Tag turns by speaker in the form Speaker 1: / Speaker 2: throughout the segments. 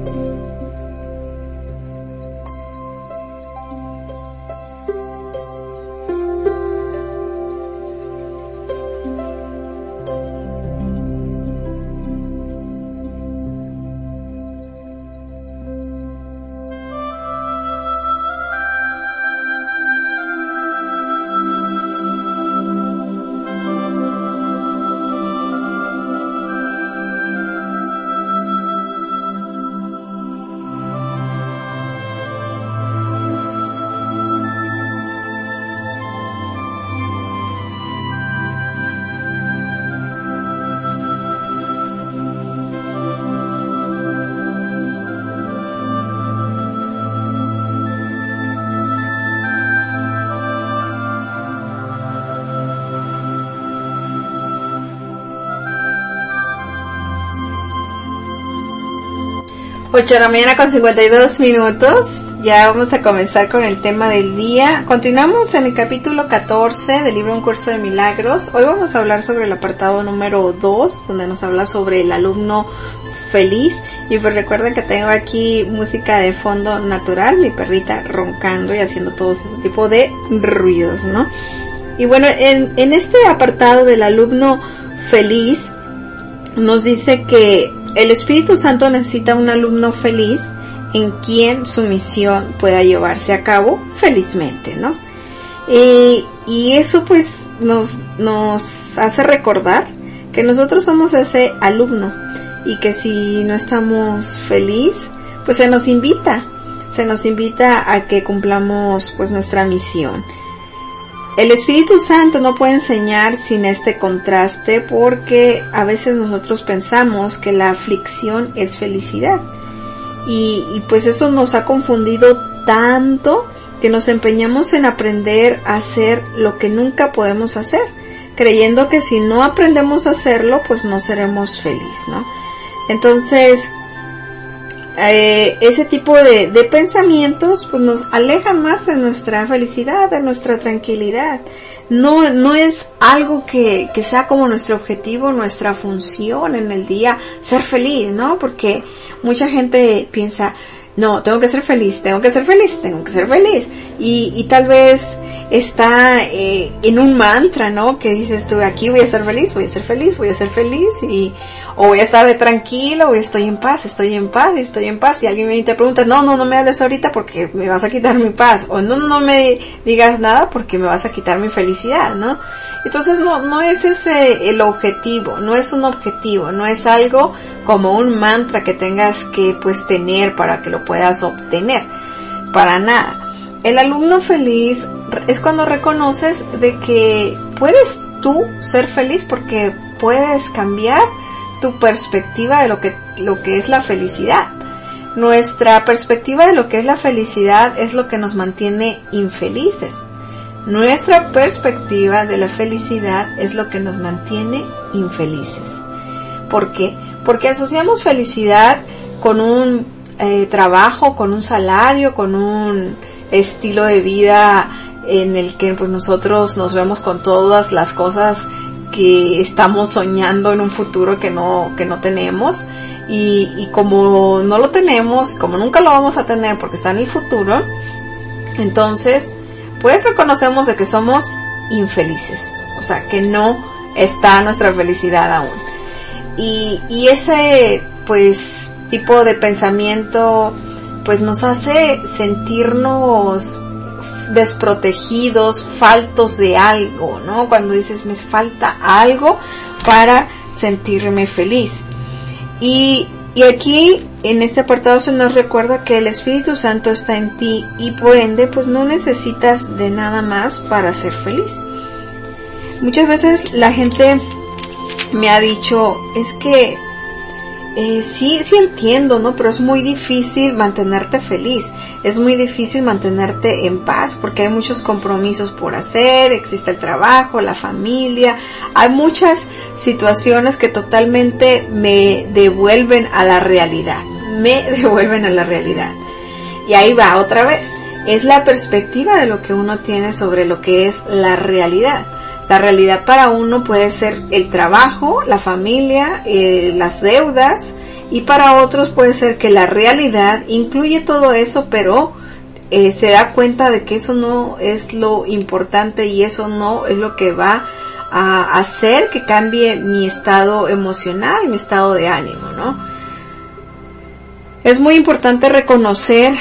Speaker 1: 8 de la mañana con 52 minutos. Ya vamos a comenzar con el tema del día. Continuamos en el capítulo 14 del libro Un Curso de Milagros. Hoy vamos a hablar sobre el apartado número 2, donde nos habla sobre el alumno feliz. Y pues recuerden que tengo aquí música de fondo natural, mi perrita roncando y haciendo todo ese tipo de ruidos, ¿no? Y bueno, en este apartado del alumno feliz nos dice que el Espíritu Santo necesita un alumno feliz en quien su misión pueda llevarse a cabo felizmente, ¿no? Y eso pues nos hace recordar que nosotros somos ese alumno y que si no estamos felices, pues se nos invita a que cumplamos pues nuestra misión. El Espíritu Santo no puede enseñar sin este contraste, porque a veces nosotros pensamos que la aflicción es felicidad y pues eso nos ha confundido tanto que nos empeñamos en aprender a hacer lo que nunca podemos hacer, creyendo que si no aprendemos a hacerlo pues no seremos felices, ¿no? Entonces ese tipo de pensamientos pues nos alejan más de nuestra felicidad, de nuestra tranquilidad. No es algo que sea como nuestro objetivo, nuestra función en el día, ser feliz, ¿no? Porque mucha gente piensa, no, tengo que ser feliz. Y tal vez está en un mantra, ¿no? Que dices tú, aquí voy a ser feliz, o voy a estar tranquilo, o estoy en paz. Y alguien te pregunta, no me hables ahorita porque me vas a quitar mi paz, o no me digas nada porque me vas a quitar mi felicidad, ¿no? Entonces no es ese el objetivo, no es un objetivo, no es algo como un mantra que tengas que pues tener para que lo puedas obtener, para nada. El alumno feliz es cuando reconoces de que puedes tú ser feliz porque puedes cambiar tu perspectiva de lo que es la felicidad. Nuestra perspectiva de lo que es la felicidad es lo que nos mantiene infelices. Nuestra perspectiva de la felicidad es lo que nos mantiene infelices. ¿Por qué? Porque asociamos felicidad con un trabajo, con un salario, con un estilo de vida en el que pues nosotros nos vemos con todas las cosas que estamos soñando en un futuro que no tenemos, y como no lo tenemos, como nunca lo vamos a tener porque está en el futuro, entonces pues reconocemos de que somos infelices, o sea que no está nuestra felicidad aún, y ese pues tipo de pensamiento pues nos hace sentirnos desprotegidos, faltos de algo, ¿no? Cuando dices, me falta algo para sentirme feliz. Y aquí, en este apartado, se nos recuerda que el Espíritu Santo está en ti y por ende, pues no necesitas de nada más para ser feliz. Muchas veces la gente me ha dicho, es que sí entiendo, ¿no? Pero es muy difícil mantenerte feliz, es muy difícil mantenerte en paz, porque hay muchos compromisos por hacer, existe el trabajo, la familia, hay muchas situaciones que totalmente me devuelven a la realidad, y ahí va otra vez, es la perspectiva de lo que uno tiene sobre lo que es la realidad. La realidad para uno puede ser el trabajo, la familia, las deudas, Y para otros puede ser que la realidad incluye todo eso, pero se da cuenta de que eso no es lo importante y eso no es lo que va a hacer que cambie mi estado emocional, mi estado de ánimo, ¿no? Es muy importante reconocer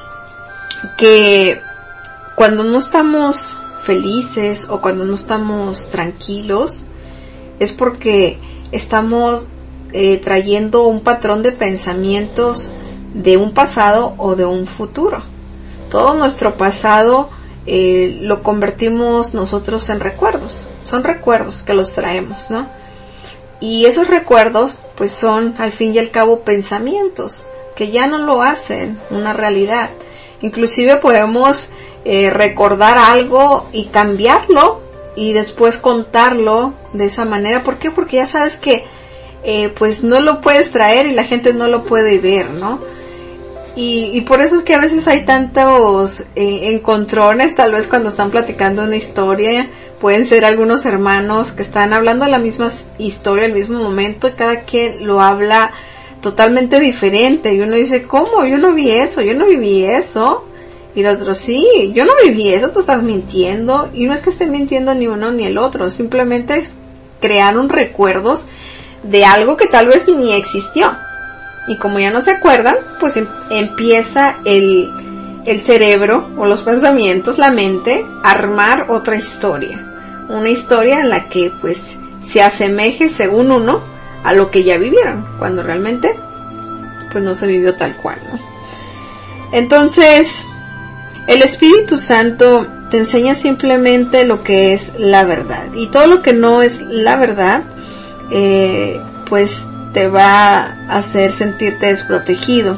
Speaker 1: que cuando no estamos felices o cuando no estamos tranquilos es porque estamos trayendo un patrón de pensamientos de un pasado o de un futuro. Todo nuestro pasado lo convertimos nosotros en recuerdos. Son recuerdos que los traemos, ¿no? Y esos recuerdos pues son al fin y al cabo pensamientos que ya no lo hacen una realidad. Inclusive podemos recordar algo y cambiarlo y después contarlo de esa manera. ¿Por qué? Porque ya sabes que pues no lo puedes traer y la gente no lo puede ver, ¿no? Y por eso es que a veces hay tantos encontrones, tal vez cuando están platicando una historia, pueden ser algunos hermanos que están hablando de la misma historia al mismo momento y cada quien lo habla totalmente diferente y uno dice, ¿cómo? Yo no vi eso, yo no viví eso. Y el otro, sí, yo no viví eso, tú estás mintiendo. Y no es que esté mintiendo ni uno ni el otro, simplemente crearon recuerdos de algo que tal vez ni existió. Y como ya no se acuerdan, pues empieza el cerebro o los pensamientos, la mente, a armar otra historia. Una historia en la que pues se asemeje según uno a lo que ya vivieron, cuando realmente pues no se vivió tal cual, ¿no? Entonces, el Espíritu Santo te enseña simplemente lo que es la verdad. Y todo lo que no es la verdad, pues te va a hacer sentirte desprotegido.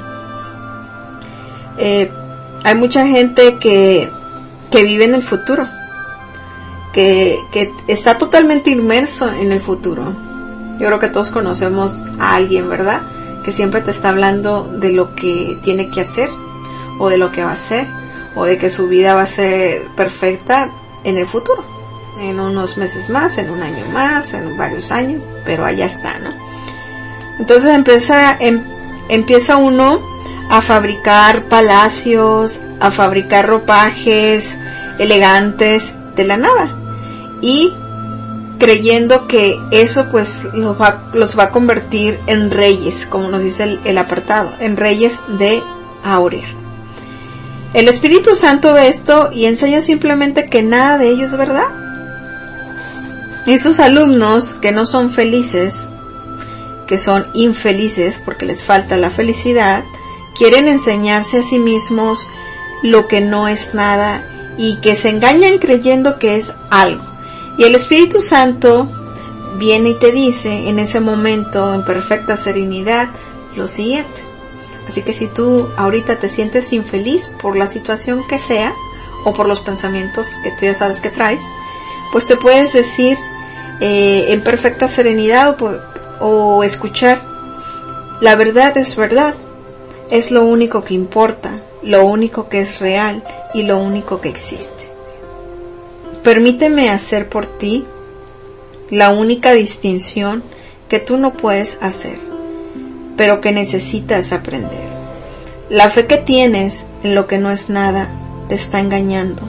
Speaker 1: Hay mucha gente que vive en el futuro, que está totalmente inmerso en el futuro. Yo creo que todos conocemos a alguien, ¿verdad? Que siempre te está hablando de lo que tiene que hacer, o de lo que va a hacer, o de que su vida va a ser perfecta en el futuro, en unos meses más, en un año más, en varios años, pero allá está, ¿no? Entonces empieza uno a fabricar palacios, a fabricar ropajes elegantes de la nada, y creyendo que eso pues los va a convertir en reyes, como nos dice el apartado, en reyes de Aurea. El Espíritu Santo ve esto y enseña simplemente que nada de ello es verdad. Esos alumnos que no son felices, que son infelices porque les falta la felicidad, quieren enseñarse a sí mismos lo que no es nada y que se engañan creyendo que es algo. Y el Espíritu Santo viene y te dice en ese momento, en perfecta serenidad, lo siguiente. Así que si tú ahorita te sientes infeliz por la situación que sea, o por los pensamientos que tú ya sabes que traes, pues te puedes decir en perfecta serenidad o escuchar, la verdad es verdad, es lo único que importa, lo único que es real y lo único que existe. Permíteme hacer por ti la única distinción que tú no puedes hacer, pero que necesitas aprender. La fe que tienes en lo que no es nada te está engañando.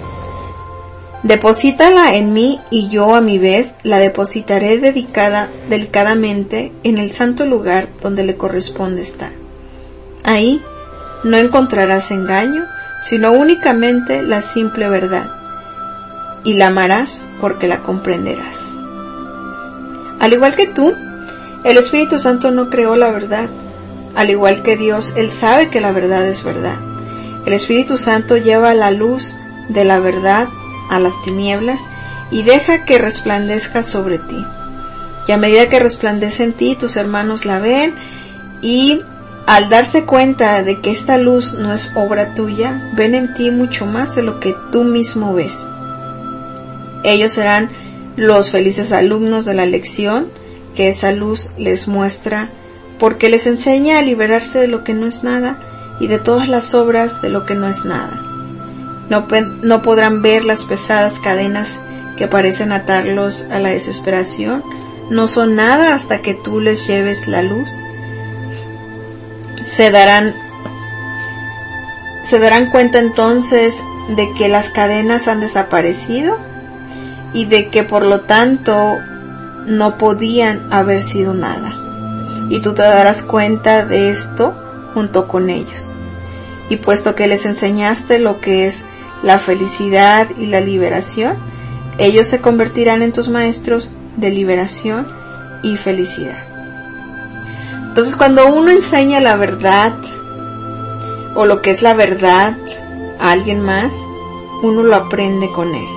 Speaker 1: Deposítala en mí y yo a mi vez la depositaré delicadamente en el santo lugar donde le corresponde estar. Ahí no encontrarás engaño, sino únicamente la simple verdad. Y la amarás porque la comprenderás. Al igual que tú, el Espíritu Santo no creó la verdad. Al igual que Dios, Él sabe que la verdad es verdad. El Espíritu Santo lleva la luz de la verdad a las tinieblas y deja que resplandezca sobre ti. Y a medida que resplandece en ti, tus hermanos la ven y al darse cuenta de que esta luz no es obra tuya, ven en ti mucho más de lo que tú mismo ves. Ellos serán los felices alumnos de la lección que esa luz les muestra, porque les enseña a liberarse de lo que no es nada y de todas las obras de lo que no es nada. No podrán ver las pesadas cadenas que parecen atarlos a la desesperación. No son nada hasta que tú les lleves la luz. se darán cuenta entonces de que las cadenas han desaparecido y de que por lo tanto no podían haber sido nada. Y tú te darás cuenta de esto junto con ellos. Y puesto que les enseñaste lo que es la felicidad y la liberación, ellos se convertirán en tus maestros de liberación y felicidad. Entonces, cuando uno enseña la verdad o lo que es la verdad a alguien más, uno lo aprende con él.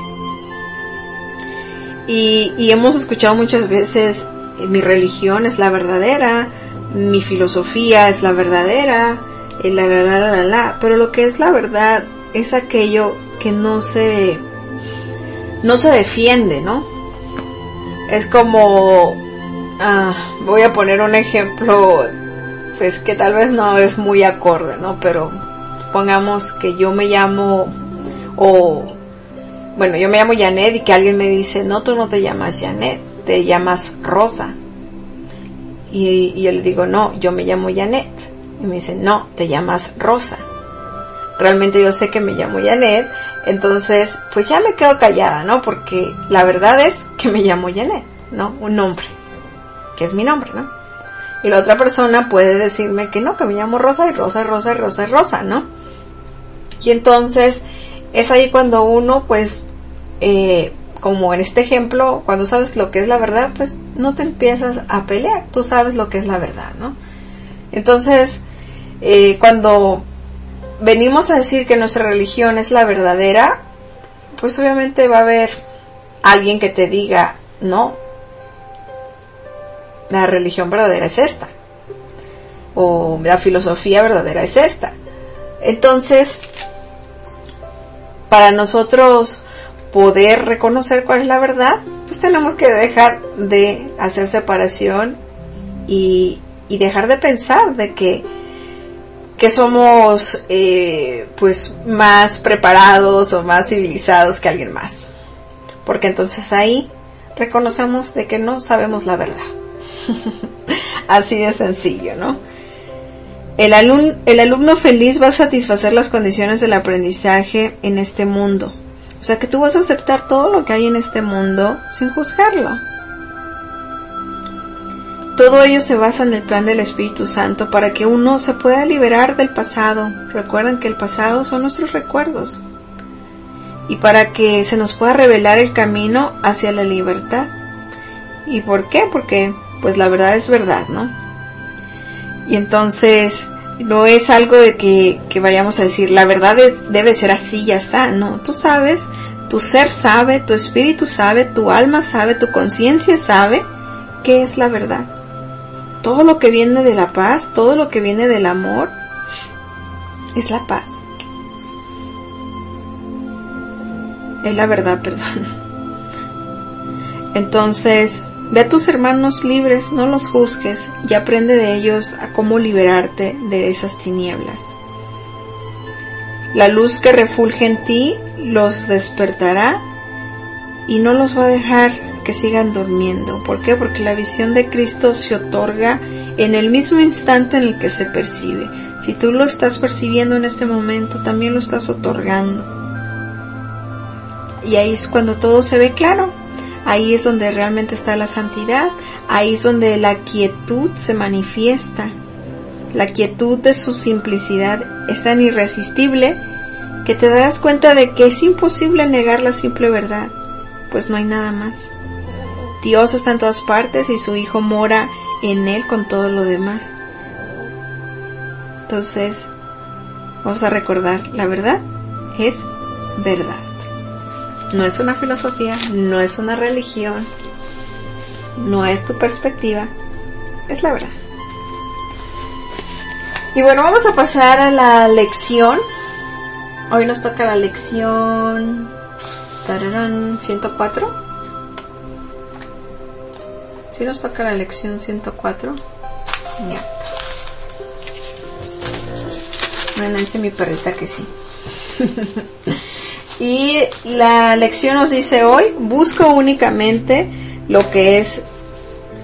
Speaker 1: Y hemos escuchado muchas veces: mi religión es la verdadera, mi filosofía es la verdadera, pero lo que es la verdad es aquello que no se defiende, ¿no? Es como, voy a poner un ejemplo, pues que tal vez no es muy acorde, ¿no? Pero pongamos que yo me llamo, yo me llamo Janet y que alguien me dice: no, tú no te llamas Janet, te llamas Rosa. Y yo le digo: no, yo me llamo Janet. Y me dice: no, te llamas Rosa. Realmente yo sé que me llamo Janet, entonces pues ya me quedo callada, ¿no? Porque la verdad es que me llamo Janet, ¿no? Un nombre, que es mi nombre, ¿no? Y la otra persona puede decirme que no, que me llamo Rosa, y Rosa, y Rosa, y Rosa, y Rosa, ¿no? Y entonces es ahí cuando uno, pues, como en este ejemplo, cuando sabes lo que es la verdad, pues no te empiezas a pelear, tú sabes lo que es la verdad, ¿no? Entonces, cuando venimos a decir que nuestra religión es la verdadera, pues obviamente va a haber alguien que te diga: no, la religión verdadera es esta, o la filosofía verdadera es esta. Entonces, para nosotros poder reconocer cuál es la verdad, pues tenemos que dejar de hacer separación y dejar de pensar de que somos pues más preparados o más civilizados que alguien más, porque entonces ahí reconocemos de que no sabemos la verdad. Así de sencillo, ¿no? El alumno feliz va a satisfacer las condiciones del aprendizaje en este mundo. O sea que tú vas a aceptar todo lo que hay en este mundo sin juzgarlo. Todo ello se basa en el plan del Espíritu Santo para que uno se pueda liberar del pasado. Recuerden que el pasado son nuestros recuerdos. Y para que se nos pueda revelar el camino hacia la libertad. ¿Y por qué? Porque pues la verdad es verdad, ¿no? Y entonces no es algo de que vayamos a decir: la verdad debe ser así, ya está. No, tú sabes, tu ser sabe, tu espíritu sabe, tu alma sabe, tu conciencia sabe qué es la verdad. Todo lo que viene de la paz, todo lo que viene del amor, es la paz. Es la verdad, perdón. Entonces, ve a tus hermanos libres, no los juzgues, y aprende de ellos a cómo liberarte de esas tinieblas. La luz que refulge en ti los despertará y no los va a dejar que sigan durmiendo. ¿Por qué? Porque la visión de Cristo se otorga en el mismo instante en el que se percibe. Si tú lo estás percibiendo en este momento, también lo estás otorgando. Y ahí es cuando todo se ve claro. Ahí es donde realmente está la santidad. Ahí es donde la quietud se manifiesta. La quietud de su simplicidad es tan irresistible que te darás cuenta de que es imposible negar la simple verdad, pues no hay nada más. Dios está en todas partes y su Hijo mora en Él con todo lo demás. Entonces, vamos a recordar, la verdad es verdad. No es una filosofía, no es una religión, no es tu perspectiva, es la verdad. Y bueno, vamos a pasar a la lección. Hoy nos toca la lección 104. ¿Sí nos toca la lección 104? Ya. Bueno, dice mi perrita que sí. Y la lección nos dice hoy: busco únicamente lo que es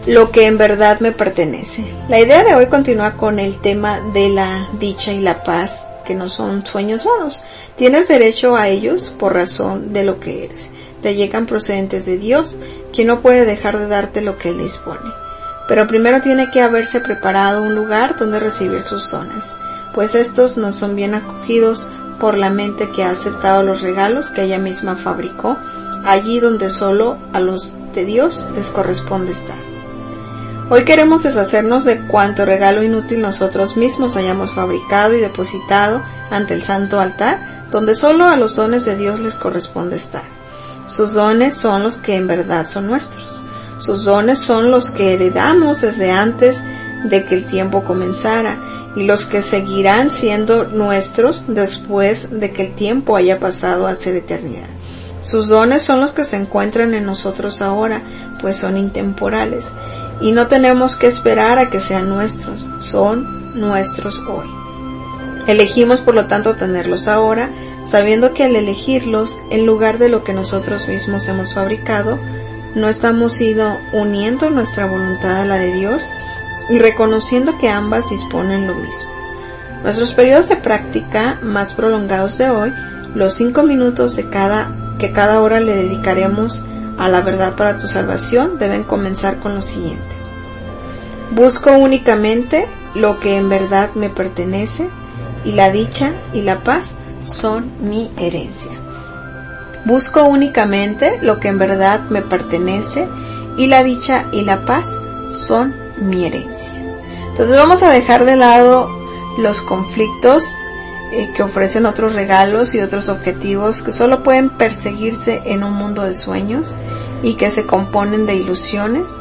Speaker 1: lo que en verdad me pertenece. La idea de hoy continúa con el tema de la dicha y la paz, que no son sueños vanos. Tienes derecho a ellos por razón de lo que eres. Te llegan procedentes de Dios, quien no puede dejar de darte lo que Él dispone. Pero primero tiene que haberse preparado un lugar donde recibir sus dones, pues estos no son bien acogidos por la mente que ha aceptado los regalos que ella misma fabricó, allí donde solo a los de Dios les corresponde estar. Hoy queremos deshacernos de cuanto regalo inútil nosotros mismos hayamos fabricado y depositado ante el santo altar, donde solo a los dones de Dios les corresponde estar. Sus dones son los que en verdad son nuestros. Sus dones son los que heredamos desde antes de que el tiempo comenzara, y los que seguirán siendo nuestros después de que el tiempo haya pasado a ser eternidad. Sus dones son los que se encuentran en nosotros ahora, pues son intemporales, y no tenemos que esperar a que sean nuestros, son nuestros hoy. Elegimos por lo tanto tenerlos ahora, sabiendo que al elegirlos, en lugar de lo que nosotros mismos hemos fabricado, no estamos uniendo nuestra voluntad a la de Dios, y reconociendo que ambas disponen lo mismo. Nuestros periodos de práctica más prolongados de hoy, los 5 minutos que cada hora le dedicaremos a la verdad para tu salvación, deben comenzar con lo siguiente. Busco únicamente lo que en verdad me pertenece, y la dicha y la paz son mi herencia. Busco únicamente lo que en verdad me pertenece, y la dicha y la paz son mi herencia. Entonces vamos a dejar de lado los conflictos que ofrecen otros regalos y otros objetivos que solo pueden perseguirse en un mundo de sueños y que se componen de ilusiones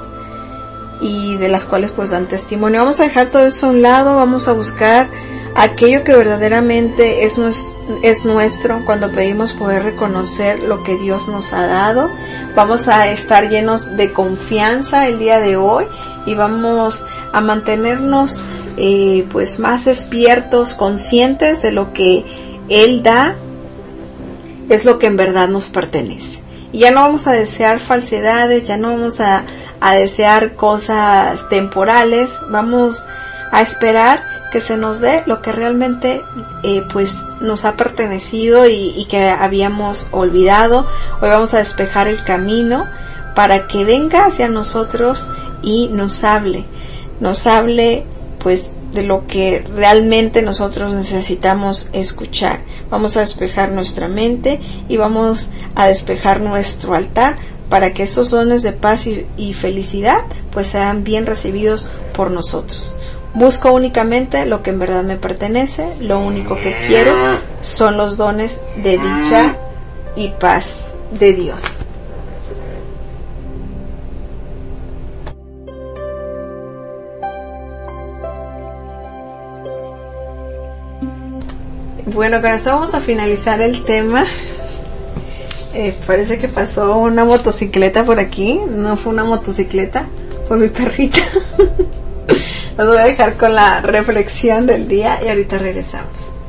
Speaker 1: y de las cuales pues dan testimonio. Vamos a dejar todo eso a un lado, vamos a buscar aquello que verdaderamente es nuestro cuando pedimos poder reconocer lo que Dios nos ha dado. Vamos a estar llenos de confianza el día de hoy y vamos a mantenernos pues más despiertos, conscientes de lo que Él da es lo que en verdad nos pertenece. Y ya no vamos a desear falsedades, ya no vamos a desear cosas temporales, vamos a esperar que se nos dé lo que realmente pues nos ha pertenecido y que habíamos olvidado. Hoy vamos a despejar el camino para que venga hacia nosotros y nos hable pues de lo que realmente nosotros necesitamos escuchar. Vamos a despejar nuestra mente y vamos a despejar nuestro altar para que esos dones de paz y felicidad pues sean bien recibidos por nosotros. Busco únicamente lo que en verdad me pertenece, lo único que quiero son los dones de dicha y paz de Dios. Bueno, con eso vamos a finalizar el tema. Parece que pasó una motocicleta por aquí. No fue una motocicleta, fue mi perrita. Los voy a dejar con la reflexión del día y ahorita regresamos.